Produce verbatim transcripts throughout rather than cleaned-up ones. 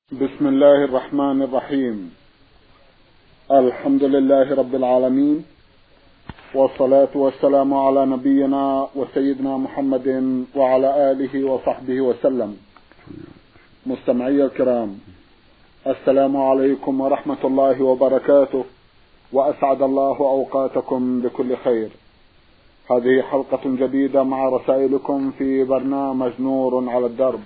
بسم الله الرحمن الرحيم. الحمد لله رب العالمين، والصلاة والسلام على نبينا وسيدنا محمد وعلى آله وصحبه وسلم. مستمعي الكرام، السلام عليكم ورحمة الله وبركاته، وأسعد الله أوقاتكم بكل خير. هذه حلقة جديدة مع رسائلكم في برنامج نور على الدرب.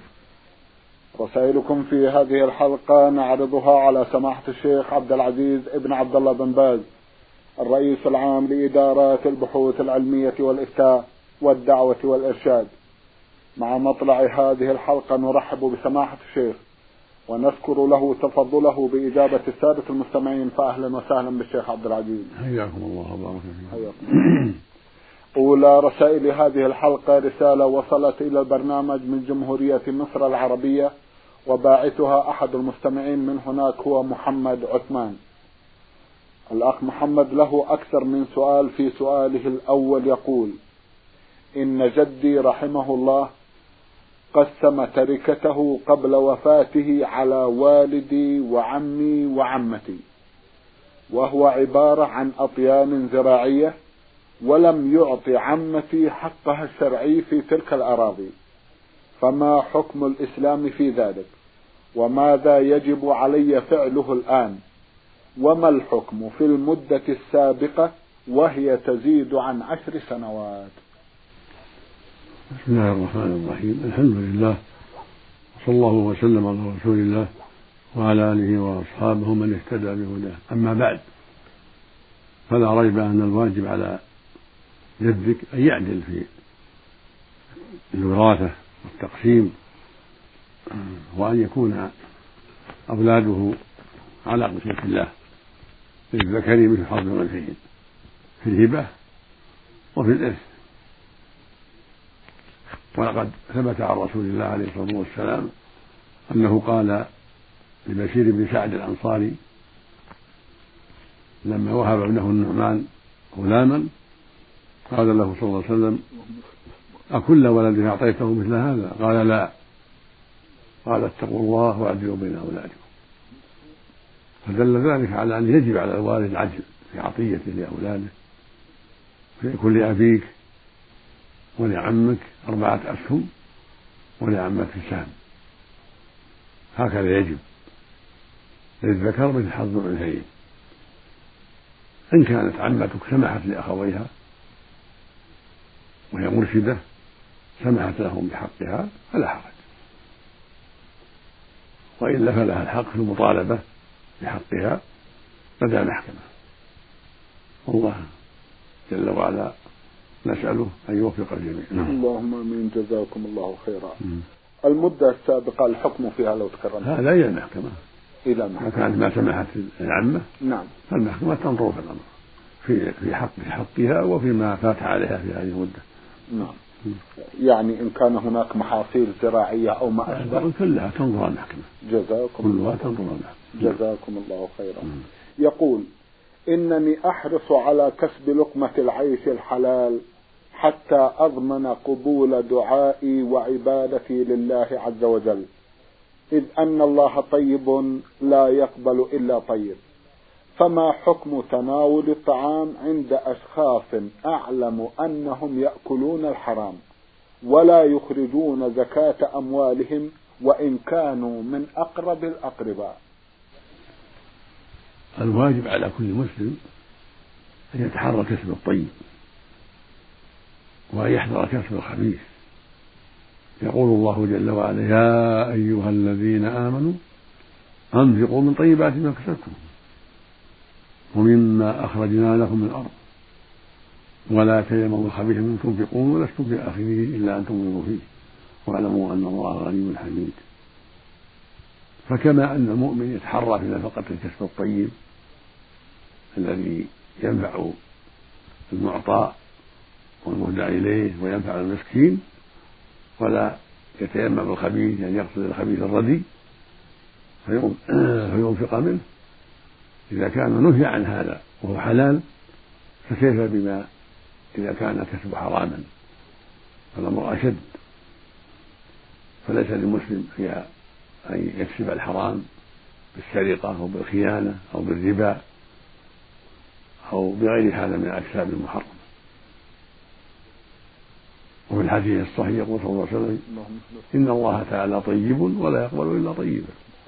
رسائلكم في هذه الحلقة نعرضها على سماحة الشيخ عبد العزيز ابن عبد الله بن باز، الرئيس العام لإدارات البحوث العلمية والإفتاء والدعوة والإرشاد. مع مطلع هذه الحلقة نرحب بسماحة الشيخ ونذكر له تفضله بإجابة السادة المستمعين، فأهلا وسهلا بالشيخ عبد العزيز. حياكم الله وبارك فيكم. أولى رسائل هذه الحلقة رسالة وصلت إلى البرنامج من جمهورية مصر العربية، وباعثها أحد المستمعين من هناك هو محمد عثمان. الأخ محمد له أكثر من سؤال. في سؤاله الأول يقول: إن جدي رحمه الله قسم تركته قبل وفاته على والدي وعمي وعمتي، وهو عبارة عن أطيان زراعية، ولم يعطي عمتي حقها الشرعي في تلك الأراضي، فما حكم الإسلام في ذلك؟ وماذا يجب علي فعله الآن؟ وما الحكم في المدة السابقة وهي تزيد عن عشر سنوات؟ بسم الله الرحمن الرحيم. الحمد لله، وصلى الله وسلم على رسول الله وعلى آله وأصحابه من اهتدى بهداه. أما بعد، فلا ريب أن الواجب على جدك أن يعدل في الوراثة والتقسيم، وأن يكون أولاده على قسمة الله، للذكر مثل حظ الأنثيين في الهبة وفي الإرث. ولقد ثبت عن رسول الله عليه الصلاة والسلام أنه قال لبشير بن سعد الأنصاري لما وهب ابنه النعمان غلاما، قال له صلى الله عليه وسلم: أكل ولد أعطيته مثل هذا؟ قال: لا. قال: اتقوا الله واعدلوا بين أولادكم. فدل ذلك على أن يجب على الوالد العدل في عطيته لأولاده، فيكون لأبيك ولعمك أربعة أسهم ولعمتك سهم، هكذا يجب، للذكر مثل حظ الأنثيين. إن كانت عمتك سمحت لأخويها وهي مرشدة، سمحت لهم بحقها، فلا حرج، وإلا فلها الحق في المطالبة بحقها لدى المحكمة. والله جل وعلا نسأله أن يوفق الجميع. اللهم آمين. جزاكم الله خيرا. م. المدة السابقة الحكم فيها لو تكرمت؟ هذا إلى المحكمة. إلى المحكمة. كانت ما سمحت العمة، نعم، فالمحكمة تنظر في الأمر في في حق في حقها وفيما فات عليها في هذه المدة. نعم. م. يعني إن كان هناك محاصيل زراعية أو ما أشبه كلها تنظر المحكمة. جزاكم كلها الله تنظر المحكمة. جزاكم الله خيرا. م. يقول: إنني أحرص على كسب لقمة العيش الحلال حتى أضمن قبول دعائي وعبادتي لله عز وجل، إذ أن الله طيب لا يقبل إلا طيب. فما حكم تناول الطعام عند أشخاص أعلم أنهم يأكلون الحرام ولا يخرجون زكاة أموالهم وإن كانوا من أقرب الأقرباء؟ الواجب على كل مسلم أن يتحرى كسب الطيب وأن يحذر كسب الخبيث. يقول الله جل وعلا: يا أيها الذين آمنوا أنفقوا من طيبات ما كسبتم ومما أخرجنا لكم من الأرض ولا تيمموا الخبيث منه تنفقون ولستم بآخذيه إلا أن تغمضوا فيه واعلموا أن الله غني حميد. فكما أن المؤمن يتحرى في نفقة الكسب الطيب الذي ينفع المعطى والمهدى إليه وينفع المسكين، ولا يتيمم الخبيث، يعني يقصد الخبيث الردي فينفق منه، إذا كان نهي عن هذا وهو حلال، فكيف بما إذا كان كسب حراما؟ الأمر أشد. فليس للمسلم في أن يكسب الحرام بالسرقة أو بالخيانة أو بالربا أو بغير هذا من الأكساب المحرمة. وفي الحديث الصحيح يقول صلى الله عليه وسلم: إن الله تعالى طيب ولا يقبل إلا طيبا.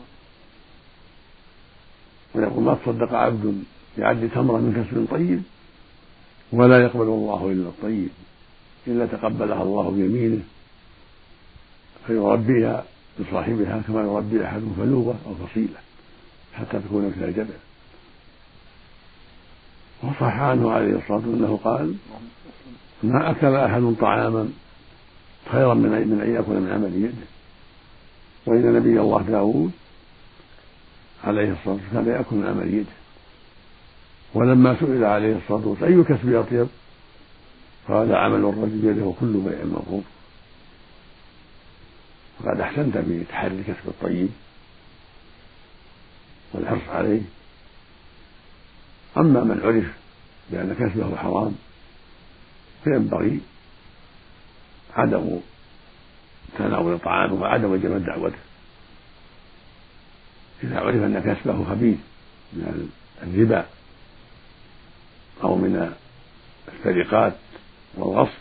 ويقول: ما تصدق عبد بعد تمرة من كسب طيب ولا يقبل الله إلا الطيب إلا تقبلها الله بيمينه فيربيها لصاحبها كما يربي أحدهم فلوبة أو فصيلة حتى تكون مثل الجبل. وصح عنه عليه الصلاة والسلام أنه قال: ما أكل أحد طعاما خيرا من أن يأكل من عمل يده. وإن نبي الله داود عليه الصلاة والسلام كان يأكل من عمل يده. ولما سئل عليه الصلاة والسلام: أي كسب أطيب؟ قال: عمل الرجل بيده كل بيع مبرور. وقد أحسنت بتحري الكسب الطيب والحرص عليه. أما من عرف بأن كسبه حرام فينبغي عدم تناول طعامه وعدم إجابة دعوته. إذا عرف أن كسبه خبيث من الربا أو من السرقات والغصب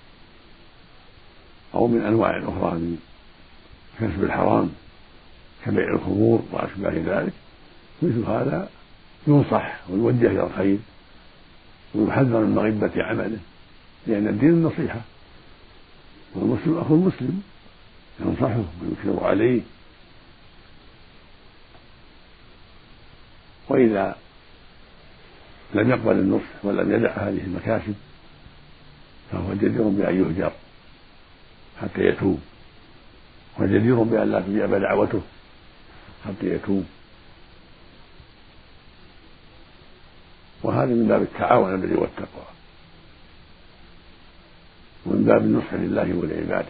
أو من أنواع أخرى من كسب الحرام كبيع الخمور وأشباه ذلك، مثل هذا ينصح ويوجه إلى الخير ويحذر من مغبة عمله، لأن الدين النصيحة، والمسلم أخو المسلم ينصحه ويكثر عليه. وإذا لم يقبل النصح ولم يدع هذه المكاسب فهو جدير بأن يهجر حتى يتوب، وجدير بأن لا تجاب دعوته حتى يتوب. وهذا من باب التعاون على البر والتقوى ومن باب النصح لله ولعباده.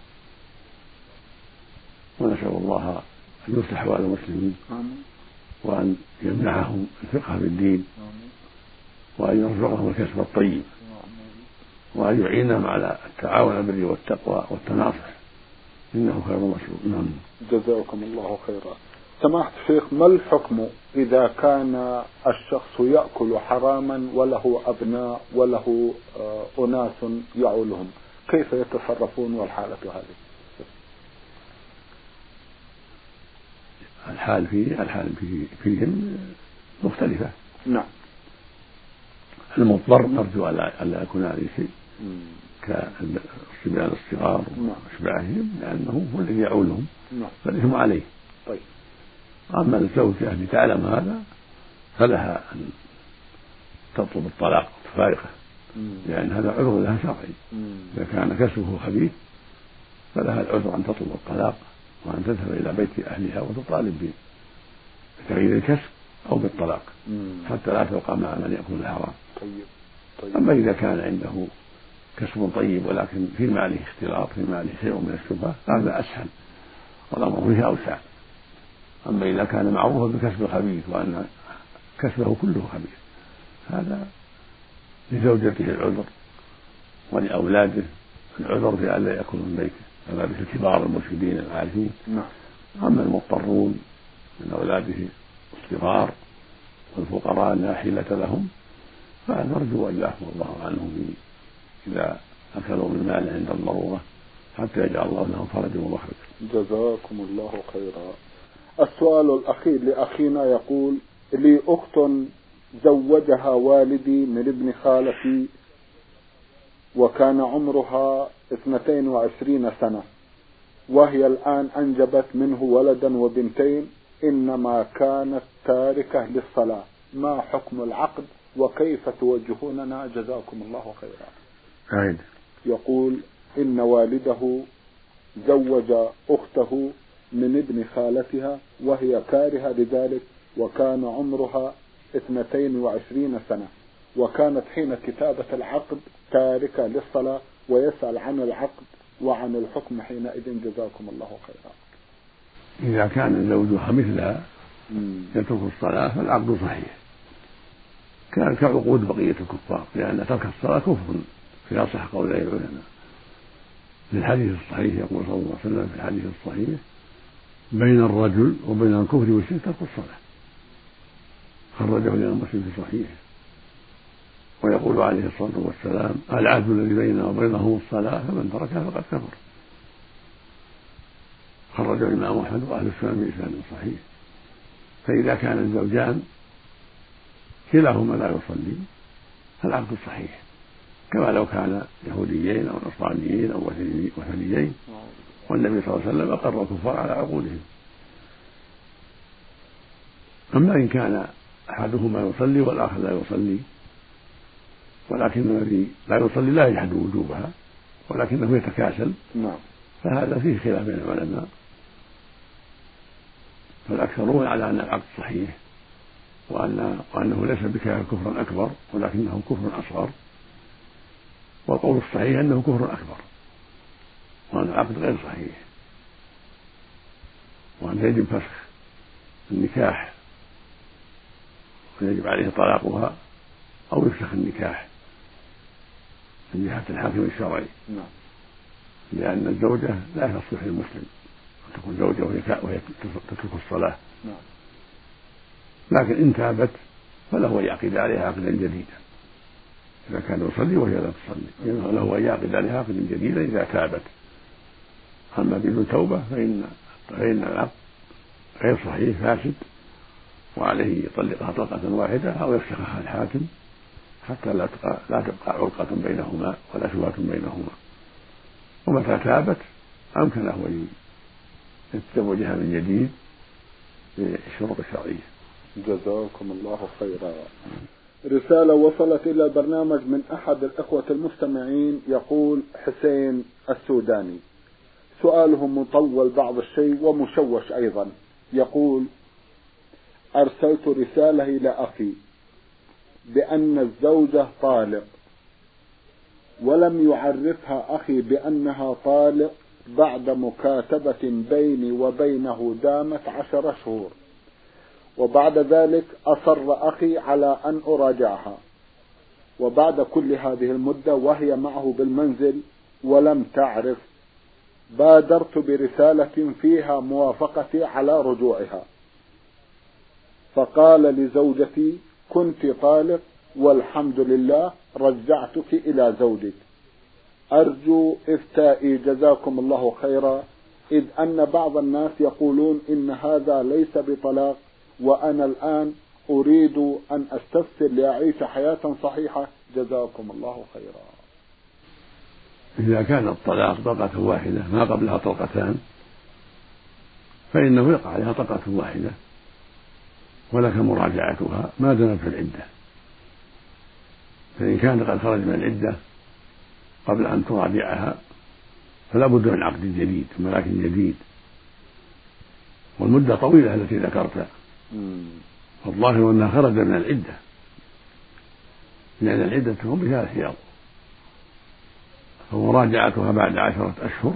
ونسأل الله أن يصلح أحوال المسلمين وأن يمنحهم الفقه في الدين وأن يرزقهم الكسب الطيب وأن يعينهم على التعاون على البر والتقوى والتناصح، إنه خير مسؤول. نعم. جزاكم الله خيرا. سماحة الشيخ، ما الحكم إذا كان الشخص يأكل حراما وله أبناء وله أناس يعولهم، كيف يتصرفون والحالة هذه؟ الحال فيه الحال فيه فيهم مختلفة. نعم. المضطر نرجو ألا يكون عليه شيء كالصبيان الصغار وأشباههم، لأنه هو الذي يعولهم فالإثم عليه. طيب. أما الزوجة اللي تعلم هذا فلها أن تطلب الطلاق تفارقه، لأن هذا عذر لها شرعي. إذا كان كسبه خبيث فلها العذر أن تطلب الطلاق وأن تذهب إلى بيت أهلها وتطالب بتغيير الكسب أو بالطلاق حتى لا تبقى مع من يأكل الحرام. طيب. طيب. أما إذا كان عنده كسب طيب ولكن في ماله اختلاط، في ماله شيء من الشبهة، هذا أسهل والأمر فيه أوسع. أما إذا كان معروفا بكسب خبيث وأن كسبه كله خبيث، هذا لزوجته العذر ولأولاده العذر في أن لا يأكلوا من بيته، كما مثل الكبار المرشدين العارفين. أما المضطرون من أولاده الصغار والفقراء لا حيلة لهم فنرجو أن يعفو الله عنهم إذا أكلوا من مال عند الضرورة حتى يجعل الله لهم فرجا ومخرجا. جزاكم الله خيرا. السؤال الأخير لأخينا يقول: لي أخت زوجها والدي من ابن خالتي وكان عمرها اثنتين وعشرين سنة، وهي الآن أنجبت منه ولدا وبنتين، إنما كانت تاركة للصلاة، ما حكم العقد وكيف توجهوننا جزاكم الله خيرا؟ عيد. يقول: إن والده زوج أخته من ابن خالتها وهي كارهة لذلك، وكان عمرها اثنتين وعشرين سنة، وكانت حين كتابة العقد تاركة للصلاة، ويسأل عن العقد وعن الحكم حينئذ جزاكم الله خيرا. إذا كان زوجها مثلها يترك الصلاة فالعقد صحيح، كان كعقود بقية الكفار، لأن ترك الصلاة كفر في أصح قولي العلماء. في الحديث الصحيح يقول صلى الله عليه وسلم في الحديث الصحيح: بين الرجل وبين الكفر والشرك ترك الصلاة، خرجه الإمام مسلم في صحيحه. ويقول عليه الصلاة والسلام: العهد الذي بيننا وبينهم الصلاة فمن تركها فقد كفر، خرجه الإمام أحمد وأهل السنن بإسناد صحيح. فإذا كان الزوجان كلاهما لا يصلي فالعقد صحيح، كما لو كان يهوديين أو نصرانيين أو وثنيين، والنبي صلى الله عليه وسلم أقر الكفار على عقودهم. أما إن كان أحدهما يصلي والآخر لا يصلي، ولكن الذي لا يصلي لا يجحد وجوبها ولكنه يتكاسل، فهذا فيه خلاف بين العلماء، فالأكثرون على أن العقد صحيح وأن وأنه ليس بكافر كفرا أكبر ولكنه كفر أصغر، والقول الصحيح أنه كفر أكبر وأن العقد غير صحيح، وأن يجب فسخ النكاح ويجب عليه طلاقها أو يفسخ النكاح من جهة الحاكم الشرعي، لأن الزوجة لا تصلح للمسلم أن تكون زوجة وهي تترك الصلاة، لكن إن تابت فله أن يعقد عليها عقدا جديدا إذا كان يصلي وهي لا تصلي، له أن يعقد عليها عقدا جديدا إذا تابت. أما بدون توبة فإن فإن العقد غير صحيح فاسد، وعليه يطلقها طلقة واحدة أو يفسخها الحاكم حتى لا تبقى لا تبقى علقة بينهما ولا شبهة بينهما. ومتى تابت أمكن له أن يتزوجها من جديد بالشروط الشرعية. جزاكم الله خيرا. رسالة وصلت إلى البرنامج من أحد الأخوة المستمعين، يقول حسين السوداني، سؤاله مطول بعض الشيء ومشوش أيضا. يقول: أرسلت رسالة إلى أخي بأن الزوجة طالق، ولم يعرفها أخي بأنها طالق بعد مكاتبة بيني وبينه دامت عشر شهور، وبعد ذلك أصر أخي على أن أراجعها، وبعد كل هذه المدة وهي معه بالمنزل ولم تعرف، بادرت برسالة فيها موافقتي على رجوعها، فقال لزوجتي: كنت طالق والحمد لله رجعتك إلى زوجك، أرجو إفتائي جزاكم الله خيرا، إذ أن بعض الناس يقولون إن هذا ليس بطلاق، وأنا الآن أريد أن أستفسر لأعيش حياة صحيحة، جزاكم الله خيرا. إذا كان الطلاق طلقة واحدة ما قبلها طلقتان فإنه يقع عليها طلقة واحدة ولك مراجعتها ما دامت في العدة، فإن كان قد خرج من العدة قبل أن تراجعها فلا بد من عقد جديد ولكن جديد، والمدة طويلة التي ذكرتها، فالظاهر أنها خرج من العدة، لأن العدة تكون بثلاث حيض، فمراجعتها بعد عشرة أشهر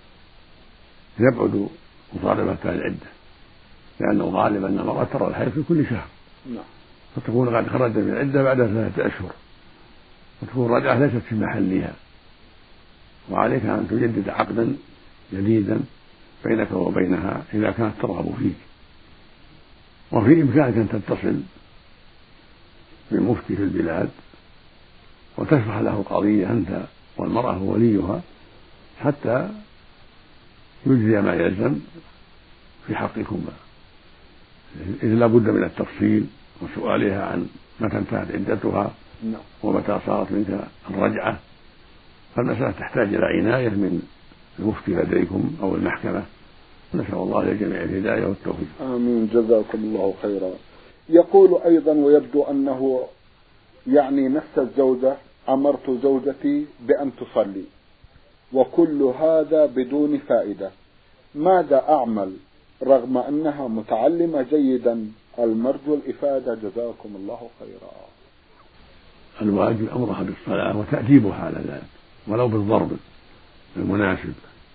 يبعد مطالبتها العدة، لأنه غالبا أن المرأة ترى الحيض في كل شهر، فتكون قد خرجت من العدة بعد ثلاثة أشهر، وتكون الرجعة ليست في محلها، وعليك أن تجدد عقدا جديدا بينك وبينها إذا كانت ترغب فيك. وفي إمكانك أن تتصل بالمفتي في البلاد وتشرح له القضية أنت والمرأة ووليها حتى يجزي ما يلزم في حقكما، إذ لا بد من التفصيل وسؤالها عن متى انتهت عدتها ومتى صارت منك الرجعة، فالمسألة تحتاج إلى عناية من المفتي لديكم أو المحكمة. نسأل الله للجميع الهداية والتوفيق. آمين، جزاكم الله خيرا. يقول أيضا، ويبدو أنه يعني نفس الزوجة: أمرت زوجتي بأن تصلي وكل هذا بدون فائدة، ماذا أعمل رغم أنها متعلمة جيدا؟ المرجو الإفادة، جزاكم الله خيرا. الواجب أمرها بالصلاة وتأديبها على ذلك ولو بالضرب المناسب،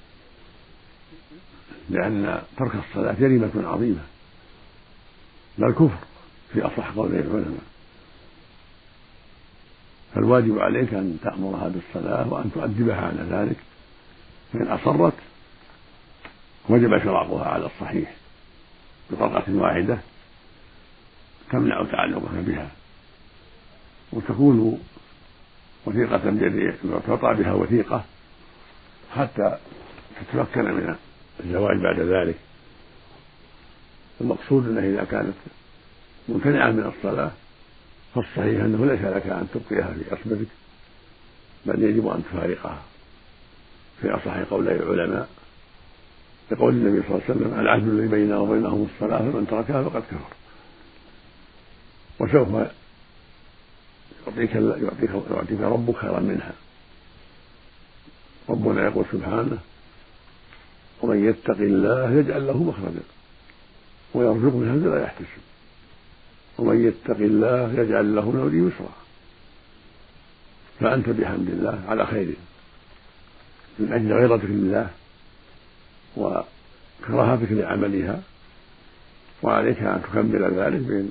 لأن ترك الصلاة جريمة عظيمة بل كفر في أصح قولي العلماء، فالواجب عليك أن تأمرها بالصلاة وأن تؤدبها على ذلك، فإن أصرت وجب شراقها على الصحيح بطلقة واحدة تمنع تعلقها بها، وتكون وثيقة بيد تعطى بها وثيقة حتى تتمكن من الزواج بعد ذلك. المقصود أنه إذا كانت ممتنعة من الصلاة فالصحيح أنه ليس لك أن تبقيها في عصمتك، بل يجب أن تفارقها في أصح قولي العلماء، لقول النبي صلى الله عليه وسلم: العهد الذي بيننا وبينهم الصلاة فمن تركها فقد كفر. وسوف يعطيك يعطيك يعطيك ربك خيرا منها. ربنا يقول سبحانه: ومن يتق الله يجعل له مخرجا ويرزقه من حيث لا يحتسب ومن يتق الله يجعل له من أمره يسرا. فأنت بحمد الله على خير من أجل غيرتك لله وكراهتك لعملها، وعليك أن تكمل ذلك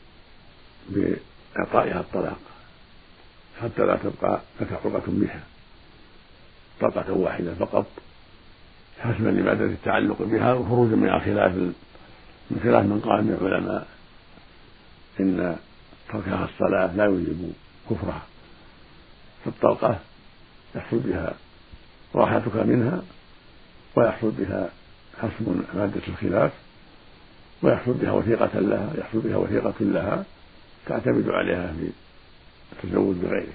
بإعطائها الطلاق حتى لا تبقى لك عقبة بها، طلقة واحدة فقط حسما لمادة التعلق بها، وخروجا من خلاف من خلاف من قال من العلماء إن تركها الصلاة لا يوجب كفرها. فالطلقة يحصل بها راحتك منها، ويحصل بها حسم مادة الخلاف، ويحصل بها وثيقة لها يحصل بها وثيقة لها تعتمد عليها في التزوج بغيره.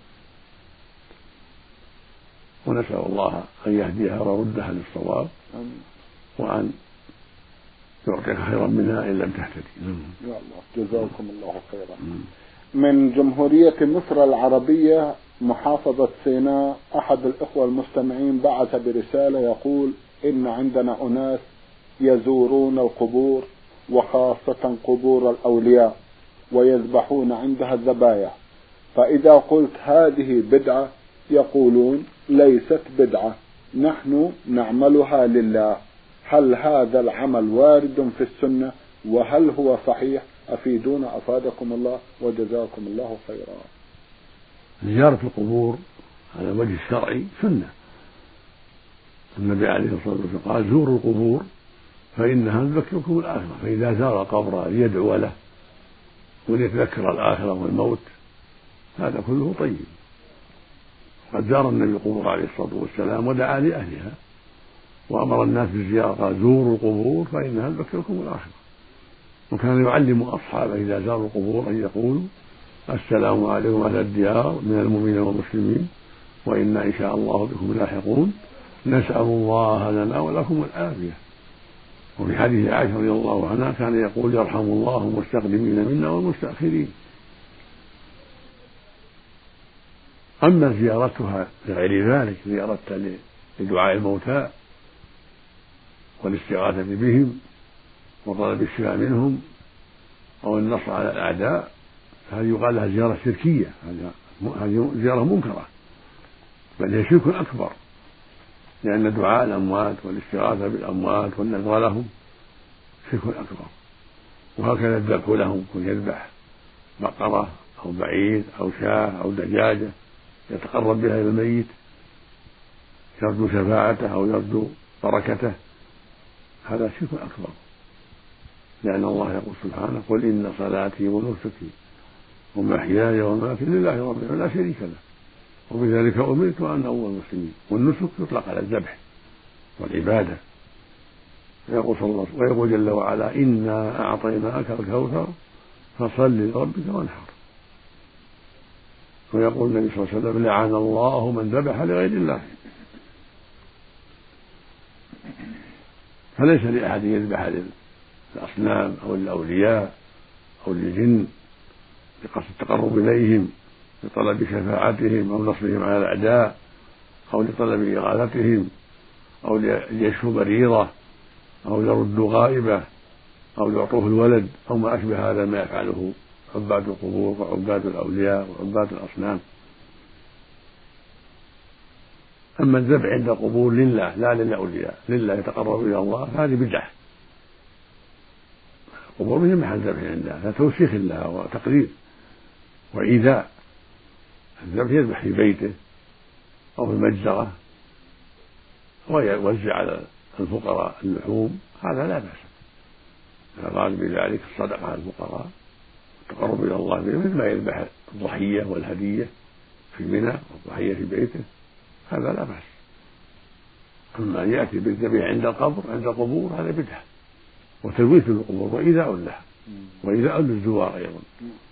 ونسأل الله أن يهديها ويردها للصواب، وأن يعطيك خيرا منها إن لم تهتدي. يا الله، جزاكم الله خيرا. من جمهورية مصر العربية محافظة سيناء، أحد الإخوة المستمعين بعث برسالة يقول: إن عندنا أناس يزورون القبور وخاصة قبور الأولياء ويذبحون عندها الذبايح، فإذا قلت هذه بدعة يقولون ليست بدعة، نحن نعملها لله. هل هذا العمل وارد في السنة؟ وهل هو صحيح؟ أفيدونا أفادكم الله وجزاكم الله خيرا. زيارة القبور على الوجه الشرعي سنة. النبي عليه الصلاة والسلام قال: زوروا القبور فإنها تذكركم الآخرة. فإذا زار القبر ليدعو له وليتذكر الآخرة والموت هذا كله طيب. قد زار النبي القبور عليه الصلاة والسلام ودعا لأهلها وأمر الناس بالزيارة، قال: زوروا القبور فإنها تذكركم الآخرة. وكان يعلم أصحابه إذا زاروا القبور أن يقولوا: السلام عليكم أهل الديار من المؤمنين والمسلمين وإنا إن شاء الله بكم لاحقون، نسأل الله لنا ولكم العافية. وفي حديث عائشة رضي الله عنها كان يقول: يرحم الله المستقدمين منا والمستأخرين. أما زيارتها لغير ذلك، زيارتها لدعاء الموتى والاستغاثة بهم وطلب الشفاء منهم أو النصر على الأعداء، هذه يقال لها زيارة شركية، هذه زيارة منكرة، بل هي شرك أكبر، لأن دعاء الأموات والاستغاثة بالأموات والنذر لهم شرك أكبر. وهكذا الذبح لهم، كن يذبح بقرة أو بعير أو شاة أو دجاجة يتقرب بها إلى الميت يرجو شفاعته أو يرجو بركته، هذا شرك أكبر، لأن الله يقول سبحانه: قل إن صلاتي ونسكي ومحياي ومماتي لله رب العالمين لا شريك له وبذلك أمرت وأنا أول المسلمين. والنسك يطلق على الذبح والعبادة. ويقول صلى الله عليه وسلم: ويقول جل وعلا: إنا أعطيناك الكوثر فصل لربك وانحر. ويقول النبي صلى الله عليه وسلم: لعن الله من ذبح لغير الله. فليس لأحد يذبح للأصنام أو للأولياء أو للجن بقصد التقرب إليهم لطلب شفاعتهم أو نصرهم على الأعداء أو لطلب إغاثتهم أو ليشفوا مريضة أو ليردوا غائبة أو ليعطوه الولد أو ما أشبه هذا ما يفعله عباد القبور وعباد الأولياء وعباد الأصنام. أما الذبح عند القبور لله لا للأولياء، لله يتقرب إلى الله، هذه بدعة. القبور هي محل ذبح عندها، فتوسيخ لها وتقريب وإيذاء. الذبح يذبح في بيته أو في المجزرة ويوزع على الفقراء اللحوم هذا لا بأس، إذا أراد بذلك الصدقة على الفقراء التقرب إلى الله به، مثل ما يذبح الضحية والهدية في منى والضحية في بيته، هذا لا بأس. أما أن يأتي بالذبيحة عند القبر عند القبور هذا بدعة وتلويث للقبور وإيذاء لها وإيذاء للزوار أيضا.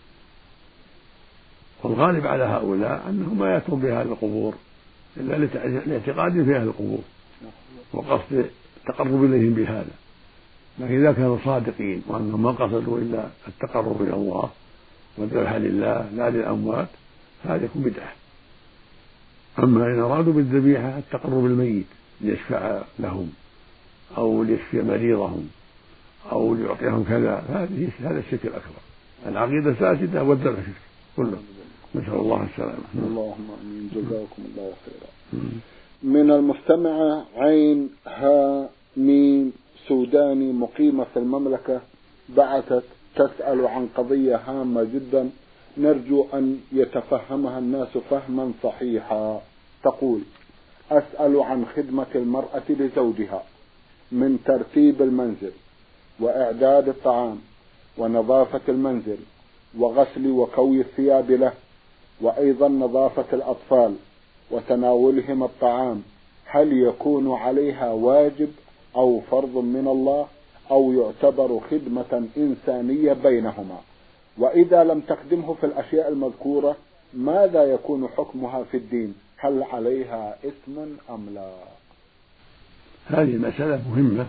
والغالب على هؤلاء أنهم ما يأتون بهذه القبور إلا لاعتقاد في أهل القبور وقصد التقرب إليهم بهذا، لكن إذا كانوا صادقين وأنهم ما قصدوا إلا التقرب إلى الله والذبح لله لا للأموات هذا يكون بدعة. أما إن أرادوا بالذبيحة التقرب الميت ليشفع لهم أو ليشفي مريضهم أو ليعطيهم كذا، هذه هذا الشرك الأكبر، العقيدة فاسدة والذبح شرك كله، نسأل الله السلامة. اللهم آمين، جزاكم الله خيرا. من المستمعة عين ها ميم سوداني مقيمة في المملكة بعثت تسأل عن قضية هامة جدا نرجو أن يتفهمها الناس فهما صحيحا. تقول: أسأل عن خدمة المرأة لزوجها من ترتيب المنزل وإعداد الطعام ونظافة المنزل وغسل وكوي الثياب له، وأيضا نظافة الأطفال وتناولهم الطعام، هل يكون عليها واجب أو فرض من الله أو يعتبر خدمة إنسانية بينهما؟ وإذا لم تخدمه في الأشياء المذكورة ماذا يكون حكمها في الدين؟ هل عليها إثم أم لا؟ هذه مسألة مهمة،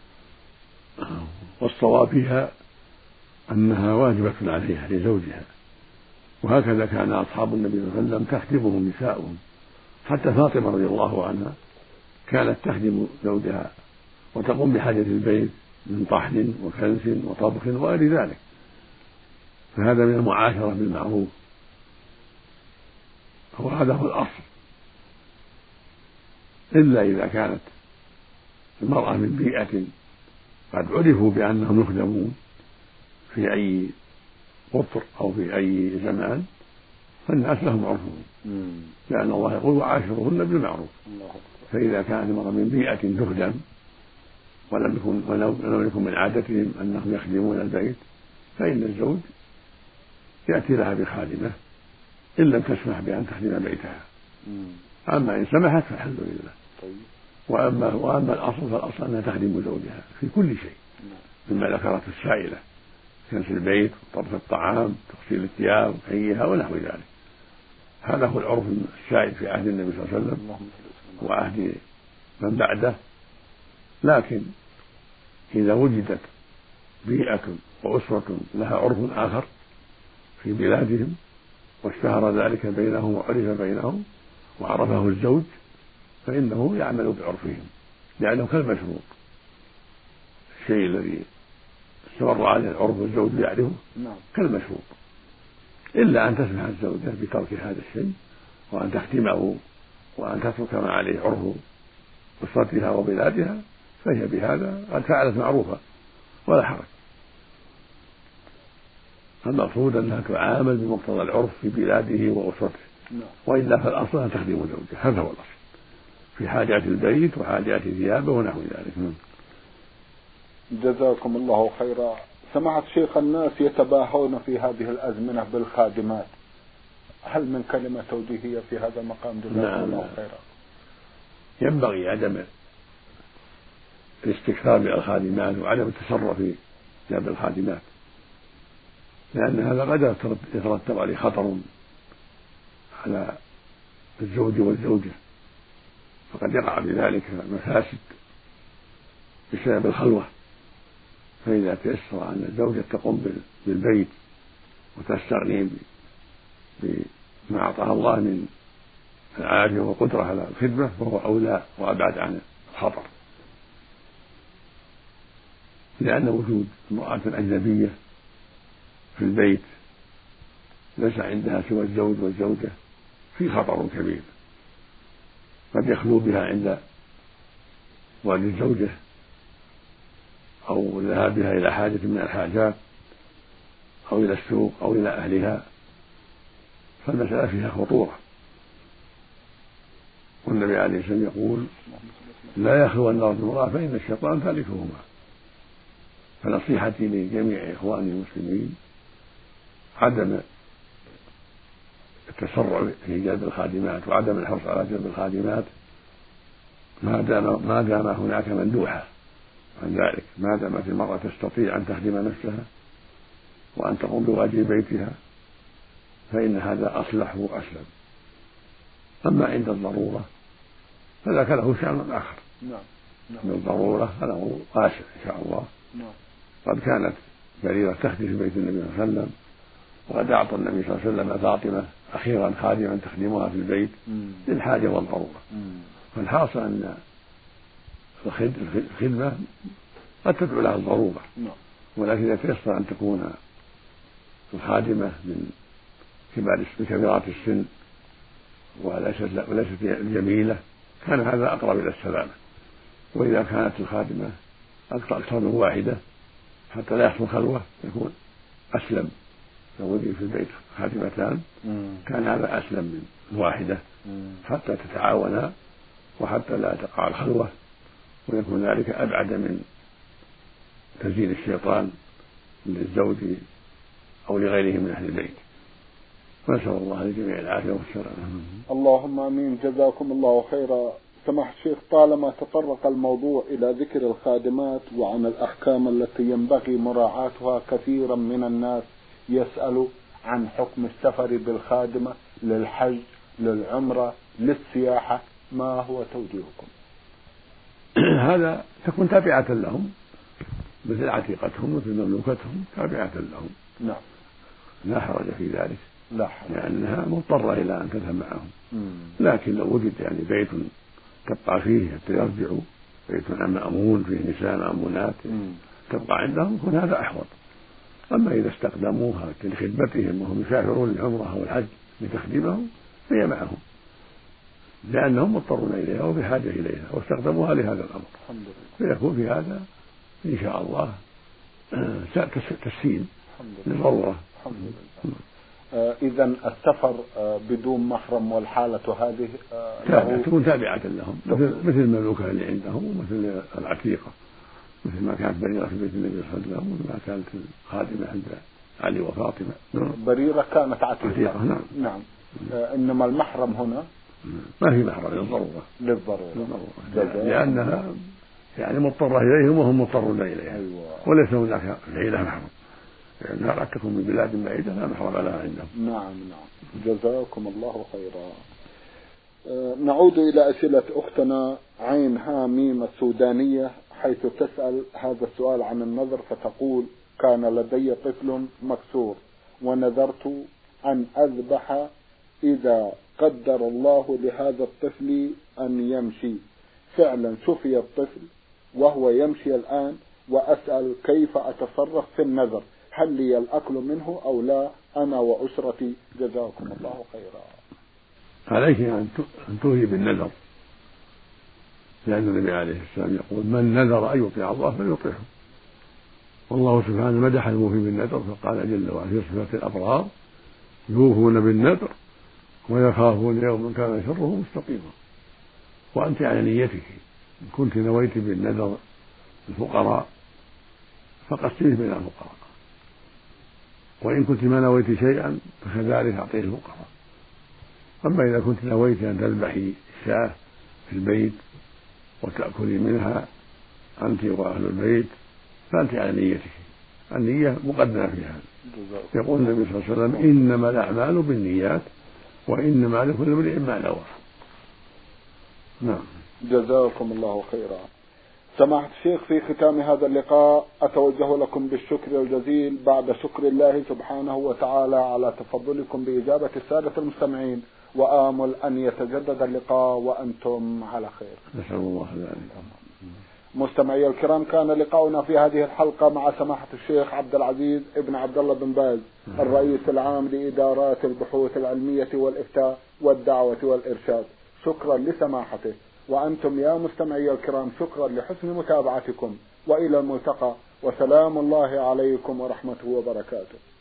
والصواب فيها أنها واجبة عليها لزوجها، وهكذا كان أصحاب النبي صلى الله عليه وسلم تخدمهم نساؤهم، حتى فاطمة رضي الله عنها كانت تخدم زوجها وتقوم بحاجة البيت من طحن وكنس وطبخ وغير ذلك، فهذا من المعاشرة بالمعروف، وهذا هو الأصل، إلا إذا كانت المرأة من بيئة قد عرفوا بأنهم يخدمون في أي قطر أو في أي زمان فالناس لهم عرفهم، لأن الله يقول: وعاشرهن بالمعروف. فإذا كانت المرأة من بيئة تخدم ولم يكن ولم يكن من عادتهم أنهم يخدمون البيت فإن الزوج يأتي لها بخادمة إن لم تسمح بأن تخدم بيتها. أما إن سمحت فالحمد لله. وأما, وأما الأصل فالأصل أنها تخدم زوجها في كل شيء مما ذكرت السائلة: كنس البيت وطبخ الطعام تغسيل الثياب وكيها ونحو ذلك. هذا هو العرف السائد في عهد النبي صلى الله عليه وسلم وعهد من بعده. لكن إذا وجدت بيئة وأسرة لها عرف آخر في بلادهم واشتهر ذلك بينهم وعرف بينهم وعرفه الزوج فإنه يعمل بعرفهم، لأنه كالمشروط، الشيء الذي استمر عليه العرف والزوج يعرفه كالمشروط، إلا أن تسمح الزوجة بترك هذا الشيء وأن تختمه وأن تترك ما عليه عرف أسرتها وبلادها، فهي بهذا قد فعلت معروفا ولا حرج. المقصود أنها تعامل بمقتضى العرف في بلاده وأسرته، وإلا فالأصل أن تخدم زوجها، هذا هو الأصل في حاجات البيت وحاجات ثيابه ونحو ذلك. جزاكم الله خيرا. سمعت شيخ الناس يتباهون في هذه الأزمنة بالخادمات، هل من كلمة توجيهية في هذا المقام؟ جزاكم نعم الله خيرا. ينبغي عدم الاستكثار بالخادمات وعدم التصرف في جلب الخادمات، لأن هذا قد يترتب عليه خطر على الزوج والزوجة، فقد يقع بذلك مفاسد بسبب الخلوة. فإذا تيسر أن الزوجة تقوم بالبيت وتستغني بما أعطاها الله من العافية والقدرة على الخدمة فهو أولى وأبعد عن الخطر، لأن وجود امرأة أجنبية في البيت ليس عندها سوى الزوج والزوجة في خطر كبير، قد يخلو بها عند والد الزوجة أو ذهابها إلى حاجة من الحاجات أو إلى السوق أو إلى أهلها، فالمسألة فيها خطورة. والنبي عليه الصلاة والسلام يقول: لا يخلون رجل امرأة فإن الشيطان ثالثهما. فنصيحتي لجميع إخواني المسلمين عدم التسرع في جلب الخادمات وعدم الحرص على جلب الخادمات ما دام ما دام هناك مندوحة عن ذلك، ما دامت المرأة تستطيع أن تخدم نفسها وأن تقوم بواجب بيتها فإن هذا أصلح وأسلم. أما عند الضرورة فذاك له شأن آخر. نعم. من الضرورة له واسع إن شاء الله. نعم. قد كانت بريرة تخدم في بيت النبي صلى الله عليه وسلم، وقد أعطى النبي صلى الله عليه وسلم فاطمة أخيرا خادما تخدمها في البيت للحاجة والضرورة. فالحاصل أن الخدمة قد تدعو لها الضرورة، ولكن إذا تيسر أن تكون الخادمة من كبار كبيرات السن وليست وليست جميلة كان هذا أقرب إلى السلامة. وإذا كانت الخادمة أكثر من واحدة حتى لا يحصل خلوة يكون أسلم. لو وجد في البيت خادمتان كان هذا أسلم من واحدة حتى تتعاونا وحتى لا تقع الخلوة، ويكون ذلك أبعد من تزيين الشيطان للزوج أو لغيره من أهل البيت. ونسأل الله لجميع العافية والسلامة. اللهم آمين. جزاكم الله خيرا. سماحة الشيخ، طالما تطرق الموضوع إلى ذكر الخادمات وعن الأحكام التي ينبغي مراعاتها، كثيرا من الناس يسأل عن حكم السفر بالخادمة للحج، للعمرة، للسياحة، ما هو توجيهكم؟ هذا تكون تابعة لهم مثل عتيقتهم مثل مملوكتهم، تابعة لهم. نعم. لا حرج في ذلك، لا حرج، لأنها مضطرة إلى أن تذهب معهم. مم. لكن لو وجد يعني بيت تبقى فيه حتى يرجعوا، بيت مأمون فيه نساء مأمونات تبقى عندهم، يكون هذا أحوط. أما إذا استخدموها لخدمتهم وهم يسافرون للعمرة أو الحج لتخدمهم فهي معهم، لأنهم مضطرون إليها وبحاجة إليها واستخدموها لهذا الأمر، فيكون في هذا إن شاء الله تسهيل للضرورة. الحمد لله. آه إذا السفر آه بدون محرم والحالة هذه آه تكون تابعة لهم مثل المملوكة اللي عندهم ومثل العتيقة، مثل ما كانت بريرة في بيت النبي صلى الله عليه وسلم وما كانت الخادمة عند علي وفاطمة. بريرة كانت عتيقة. عتيقة. نعم. نعم. آه إنما المحرم هنا ما في محرم للضرورة. للضرورة. للضرورة. لأنها يعني مضطرة إليهم وهم مضطرون إليها. أيوة. وليس هناك ليلة محرم، لأنها قد تكون من بلاد بعيدة لا محرم لها عندهم. نعم نعم. جزاكم الله خيرا. أه نعود إلى أسئلة أختنا عين ها ميم السودانية، حيث تسأل هذا السؤال عن النذر، فتقول: كان لدي طفل مكسور ونذرت أن أذبح إذا قدر الله لهذا الطفل أن يمشي. فعلا شفي الطفل وهو يمشي الآن، وأسأل كيف أتصرف في النذر، هل لي الأكل منه أو لا أنا وأسرتي؟ جزاكم الله خيرا. عليك أن توفي بالنذر، لأن النبي عليه السلام يقول: من نذر أن يطيع الله فليطيعه. والله سبحانه مدح الموفي بالنذر فقال جل وعلا في صفة الأبرار: يوفون بالنذر ويخافون يوما كان شره مستقيما. وأنت على نيتك، إن كنت نويت بالنذر الفقراء فقسمه بين الفقراء، وإن كنت ما نويت شيئا فكذلك أعطيه الفقراء. أما إذا كنت نويت أن تذبحي الشاة في البيت وتأكلي منها أنت وأهل البيت فأنت على نيتك، النية مقدمة في هذا. يقول النبي صلى الله عليه وسلم: إنما الأعمال بالنيات وإنما لكل امرئ ما نوى. نعم. جزاكم الله خيرا. سماحة الشيخ، في ختام هذا اللقاء أتوجه لكم بالشكر الجزيل بعد شكر الله سبحانه وتعالى على تفضلكم بإجابة السادة المستمعين، وآمل أن يتجدد اللقاء وأنتم على خير. نسأل الله ذلك. مستمعي الكرام، كان لقاؤنا في هذه الحلقة مع سماحة الشيخ عبد العزيز ابن عبد الله بن باز، الرئيس العام لإدارات البحوث العلمية والإفتاء والدعوة والإرشاد. شكرا لسماحته، وأنتم يا مستمعي الكرام شكرا لحسن متابعتكم، وإلى الملتقى، وسلام الله عليكم ورحمته وبركاته.